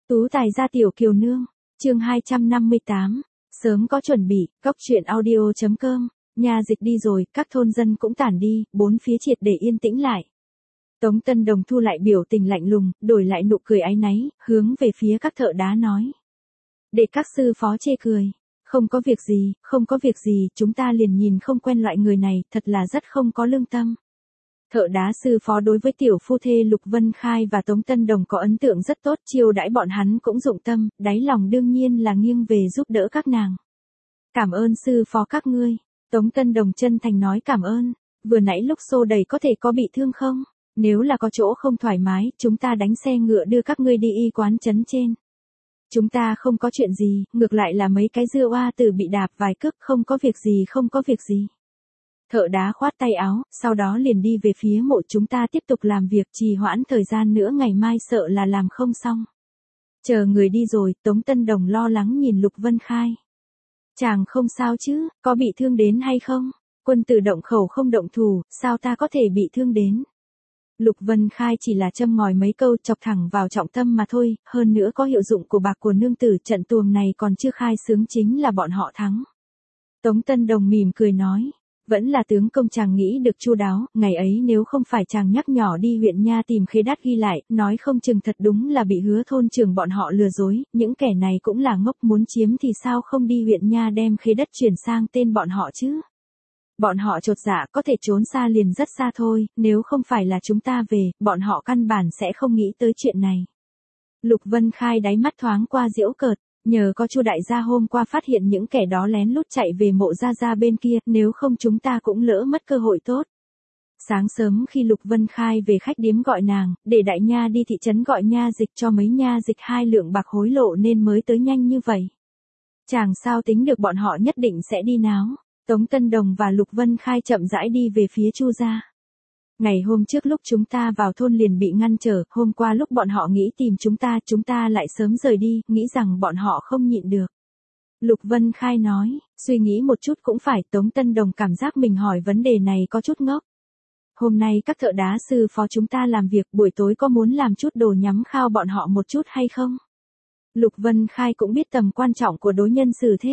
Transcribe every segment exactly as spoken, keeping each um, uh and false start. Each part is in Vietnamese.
Tú tài gia tiểu kiều nương, chương hai trăm năm mươi tám, sớm có chuẩn bị, góc truyện audio chấm com, nhà dịch đi rồi, các thôn dân cũng tản đi, bốn phía triệt để yên tĩnh lại. Tống Tân Đồng thu lại biểu tình lạnh lùng, đổi lại nụ cười áy náy, hướng về phía các thợ đá nói. Để các sư phó chê cười, không có việc gì, không có việc gì, chúng ta liền nhìn không quen loại người này, thật là rất không có lương tâm. Thợ đá sư phó đối với tiểu phu thê Lục Vân Khai và Tống Tân Đồng có ấn tượng rất tốt, chiêu đãi bọn hắn cũng dụng tâm, đáy lòng đương nhiên là nghiêng về giúp đỡ các nàng. Cảm ơn sư phó các ngươi, Tống Tân Đồng chân thành nói cảm ơn, vừa nãy lúc xô đẩy có thể có bị thương không? Nếu là có chỗ không thoải mái, chúng ta đánh xe ngựa đưa các ngươi đi y quán trấn trên. Chúng ta không có chuyện gì, ngược lại là mấy cái dưa oa tử bị đạp vài cước, không có việc gì không có việc gì. Thợ đá khoát tay áo, sau đó liền đi về phía mộ, chúng ta tiếp tục làm việc, trì hoãn thời gian nữa ngày mai sợ là làm không xong. Chờ người đi rồi, Tống Tân Đồng lo lắng nhìn Lục Vân Khai. Chàng không sao chứ, có bị thương đến hay không? Quân tử động khẩu không động thủ, sao ta có thể bị thương đến? Lục Vân Khai chỉ là châm ngòi mấy câu chọc thẳng vào trọng tâm mà thôi, hơn nữa có hiệu dụng của bạc của nương tử, trận tuồng này còn chưa khai xướng chính là bọn họ thắng. Tống Tân Đồng mỉm cười nói. Vẫn là tướng công chàng nghĩ được chu đáo, ngày ấy nếu không phải chàng nhắc nhỏ đi huyện nha tìm khế đắt ghi lại, nói không chừng thật đúng là bị hứa thôn trưởng bọn họ lừa dối, những kẻ này cũng là ngốc, muốn chiếm thì sao không đi huyện nha đem khế đất chuyển sang tên bọn họ chứ. Bọn họ chột dạ, có thể trốn xa liền rất xa thôi, nếu không phải là chúng ta về, bọn họ căn bản sẽ không nghĩ tới chuyện này. Lục Vân Khai đáy mắt thoáng qua giễu cợt. Nhờ có Chu đại gia hôm qua phát hiện những kẻ đó lén lút chạy về mộ gia gia bên kia, nếu không chúng ta cũng lỡ mất cơ hội tốt. Sáng sớm khi Lục Vân Khai về khách điếm gọi nàng, để đại nha đi thị trấn gọi nha dịch cho mấy nha dịch hai lượng bạc hối lộ nên mới tới nhanh như vậy. Chàng sao tính được bọn họ nhất định sẽ đi náo. Tống Tân Đồng và Lục Vân Khai chậm rãi đi về phía Chu gia. Ngày hôm trước lúc chúng ta vào thôn liền bị ngăn trở, hôm qua lúc bọn họ nghĩ tìm chúng ta, chúng ta lại sớm rời đi, nghĩ rằng bọn họ không nhịn được. Lục Vân Khai nói, suy nghĩ một chút cũng phải, Tống Tân Đồng cảm giác mình hỏi vấn đề này có chút ngốc. Hôm nay các thợ đá sư phó chúng ta làm việc, buổi tối có muốn làm chút đồ nhắm khao bọn họ một chút hay không? Lục Vân Khai cũng biết tầm quan trọng của đối nhân xử thế.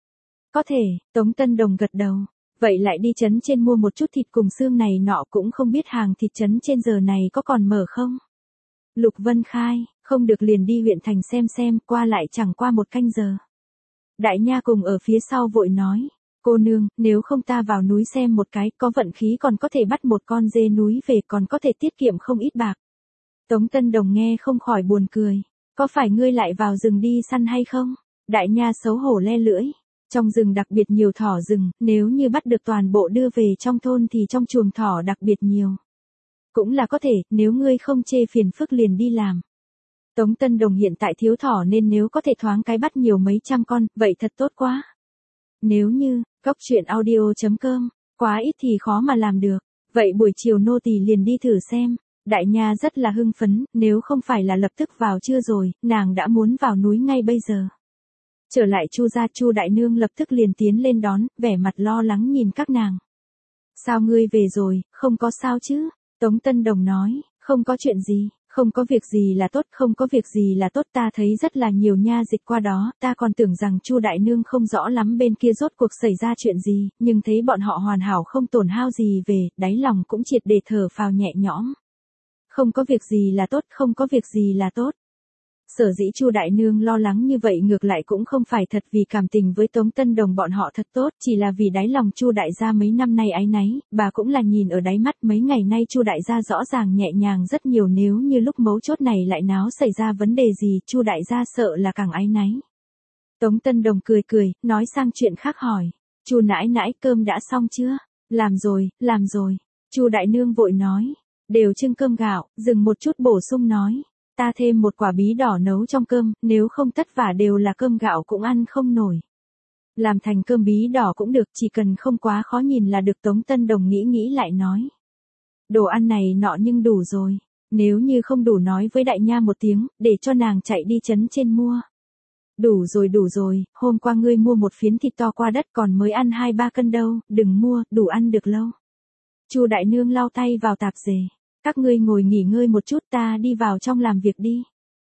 Có thể, Tống Tân Đồng gật đầu. Vậy lại đi trấn trên mua một chút thịt cùng xương này nọ, cũng không biết hàng thịt trấn trên giờ này có còn mở không? Lục Vân Khai, không được liền đi huyện thành xem xem, qua lại chẳng qua một canh giờ. Đại nha cùng ở phía sau vội nói, cô nương, nếu không ta vào núi xem một cái, có vận khí còn có thể bắt một con dê núi về, còn có thể tiết kiệm không ít bạc. Tống Tân Đồng nghe không khỏi buồn cười, có phải ngươi lại vào rừng đi săn hay không? Đại nha xấu hổ le lưỡi. Trong rừng đặc biệt nhiều thỏ rừng, nếu như bắt được toàn bộ đưa về trong thôn thì trong chuồng thỏ đặc biệt nhiều. Cũng là có thể, nếu ngươi không chê phiền phức liền đi làm. Tống Tân Đồng hiện tại thiếu thỏ nên nếu có thể thoáng cái bắt nhiều mấy trăm con, vậy thật tốt quá. Nếu như, góc truyện audio chấm com, quá ít thì khó mà làm được, vậy buổi chiều nô tỳ liền đi thử xem. Đại nha rất là hưng phấn, nếu không phải là lập tức vào trưa rồi, nàng đã muốn vào núi ngay bây giờ. Trở lại Chu gia, Chu đại nương lập tức liền tiến lên đón, vẻ mặt lo lắng nhìn các nàng. Sao ngươi về rồi, không có sao chứ? Tống Tân Đồng nói, không có chuyện gì, không có việc gì là tốt, không có việc gì là tốt, ta thấy rất là nhiều nha dịch qua đó, ta còn tưởng rằng Chu đại nương không rõ lắm bên kia rốt cuộc xảy ra chuyện gì, nhưng thấy bọn họ hoàn hảo không tổn hao gì về, đáy lòng cũng triệt để thở phào nhẹ nhõm. Không có việc gì là tốt, không có việc gì là tốt. Sở dĩ Chu đại nương lo lắng như vậy ngược lại cũng không phải thật vì cảm tình với Tống Tân Đồng bọn họ thật tốt, chỉ là vì đáy lòng Chu đại gia mấy năm nay áy náy, bà cũng là nhìn ở đáy mắt, mấy ngày nay Chu đại gia rõ ràng nhẹ nhàng rất nhiều, nếu như lúc mấu chốt này lại náo xảy ra vấn đề gì, Chu đại gia sợ là càng áy náy. Tống Tân Đồng cười cười, nói sang chuyện khác hỏi, Chu nãi nãi cơm đã xong chưa? Làm rồi, làm rồi. Chu đại nương vội nói, đều trưng cơm gạo, dừng một chút bổ sung nói. Ta thêm một quả bí đỏ nấu trong cơm, nếu không tất vả đều là cơm gạo cũng ăn không nổi. Làm thành cơm bí đỏ cũng được, chỉ cần không quá khó nhìn là được. Tống Tân Đồng nghĩ nghĩ lại nói. Đồ ăn này nọ nhưng đủ rồi, nếu như không đủ nói với đại nha một tiếng, để cho nàng chạy đi trấn trên mua. Đủ rồi đủ rồi, hôm qua ngươi mua một phiến thịt to qua đất còn mới ăn hai ba cân đâu, đừng mua, đủ ăn được lâu. Chu đại nương lau tay vào tạp dề. Các ngươi ngồi nghỉ ngơi một chút, ta đi vào trong làm việc đi.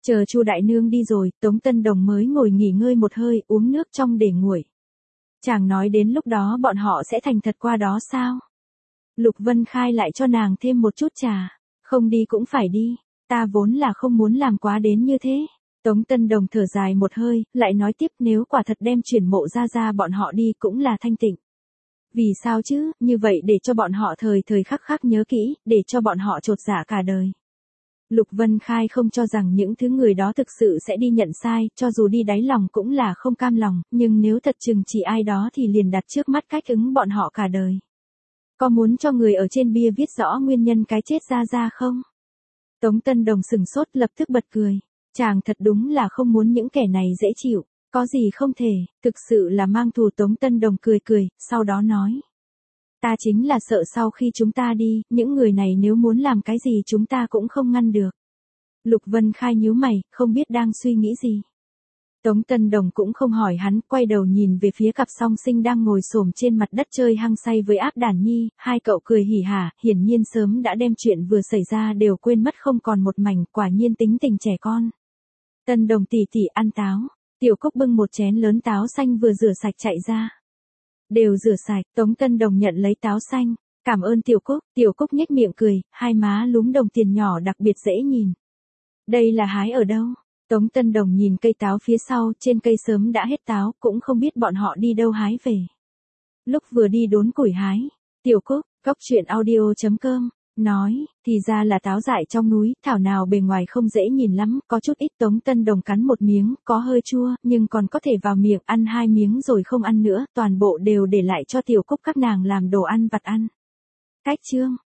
Chờ Chu đại nương đi rồi, Tống Tân Đồng mới ngồi nghỉ ngơi một hơi, uống nước trong để nguội. Chàng nói đến lúc đó bọn họ sẽ thành thật qua đó sao? Lục Vân Khai lại cho nàng thêm một chút trà. Không đi cũng phải đi, ta vốn là không muốn làm quá đến như thế. Tống Tân Đồng thở dài một hơi, lại nói tiếp, nếu quả thật đem chuyển mộ ra ra bọn họ đi cũng là thanh tịnh. Vì sao chứ, như vậy để cho bọn họ thời thời khắc khắc nhớ kỹ, để cho bọn họ chột dạ cả đời. Lục Vân Khai không cho rằng những thứ người đó thực sự sẽ đi nhận sai, cho dù đi đáy lòng cũng là không cam lòng, nhưng nếu thật chừng chỉ ai đó thì liền đặt trước mắt cách ứng bọn họ cả đời. Có muốn cho người ở trên bia viết rõ nguyên nhân cái chết ra ra không? Tống Tân Đồng sừng sốt lập tức bật cười. Chàng thật đúng là không muốn những kẻ này dễ chịu, có gì không thể, thực sự là mang thù. Tống Tân Đồng cười cười, sau đó nói. Ta chính là sợ sau khi chúng ta đi, những người này nếu muốn làm cái gì chúng ta cũng không ngăn được. Lục Vân Khai nhíu mày, không biết đang suy nghĩ gì. Tống Tân Đồng cũng không hỏi hắn, quay đầu nhìn về phía cặp song sinh đang ngồi xổm trên mặt đất chơi hăng say với Áp Đản Nhi, hai cậu cười hỉ hả, hiển nhiên sớm đã đem chuyện vừa xảy ra đều quên mất không còn một mảnh, quả nhiên tính tình trẻ con. Tân Đồng tỷ tỷ ăn táo, Tiểu Cúc bưng một chén lớn táo xanh vừa rửa sạch chạy ra. Đều rửa sạch, Tống Tân Đồng nhận lấy táo xanh, cảm ơn Tiểu Cúc, Tiểu Cúc nhếch miệng cười, hai má lúm đồng tiền nhỏ đặc biệt dễ nhìn. Đây là hái ở đâu? Tống Tân Đồng nhìn cây táo phía sau, trên cây sớm đã hết táo, cũng không biết bọn họ đi đâu hái về. Lúc vừa đi đốn củi hái, Tiểu Cúc, cóc truyện audio chấm com, nói, thì ra là táo dại trong núi, thảo nào bề ngoài không dễ nhìn lắm, có chút ít. Tống Tân Đồng cắn một miếng, có hơi chua, nhưng còn có thể vào miệng, ăn hai miếng rồi không ăn nữa, toàn bộ đều để lại cho Tiểu Cúc các nàng làm đồ ăn vặt ăn. Cách chương